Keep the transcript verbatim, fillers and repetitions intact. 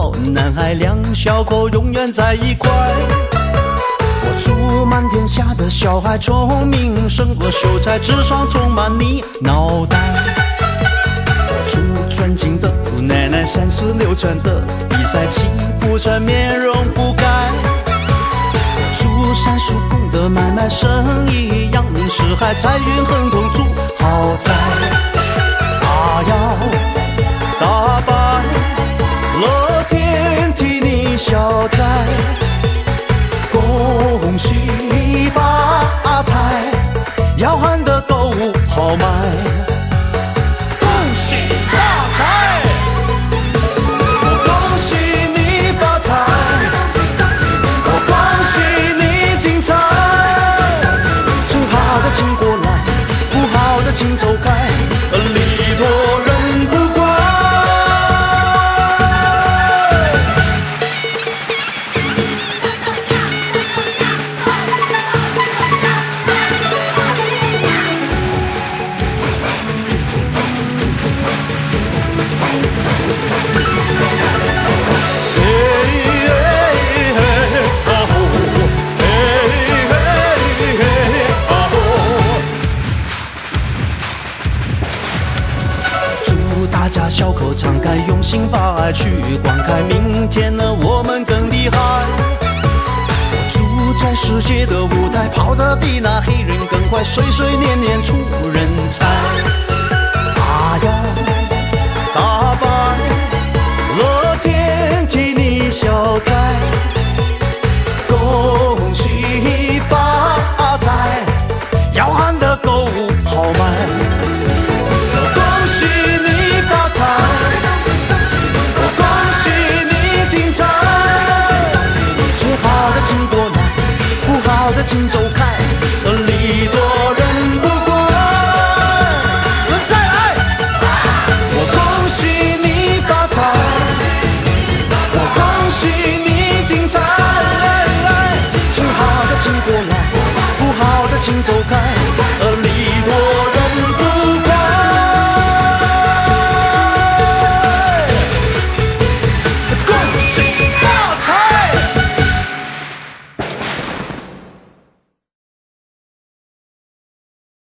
好，男孩两小口永远在一块。我祝满天下的小孩聪明胜过秀才，智商充满你脑袋。我祝尊敬的姑奶奶三十六转的比赛气不喘，面容不改。我祝三叔公的买卖生意扬名四海，财运亨通住豪宅。大摇大摆，乐天替你消灾，恭喜发财，要喊的购物好买。恭喜发财，我恭喜你发财，我恭喜你精彩。请好的请过来，不好的请走开，礼多人不怪。大家小口敞开，用心把爱去灌溉，明天呢我们更厉害。我住在世界的舞台，跑得比那黑人更快，岁岁年年出人才。大摇大摆，乐天替你消灾，恭喜发财，要喊的购物好买。恭喜你发财，我恭喜你精彩。请好的请过来，不好的请走开，礼多人不怪。再来，我恭喜你发财，我恭喜你精彩。请好的请过来，不好的请走开。